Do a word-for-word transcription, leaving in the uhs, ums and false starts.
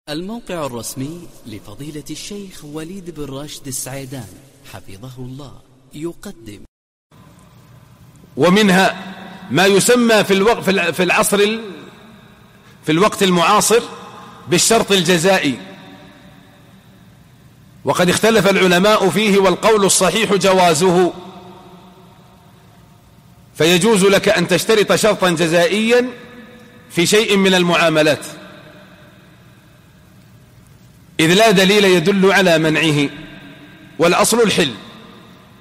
الموقع الرسمي لفضيلة الشيخ وليد بن راشد السعيدان حفظه الله يقدم. ومنها ما يسمى في الوقت في العصر في الوقت المعاصر بالشرط الجزائي، وقد اختلف العلماء فيه، والقول الصحيح جوازه. فيجوز لك أن تشترط شرطا جزائيا في شيء من المعاملات إذ لا دليل يدل على منعه، والأصل الحل.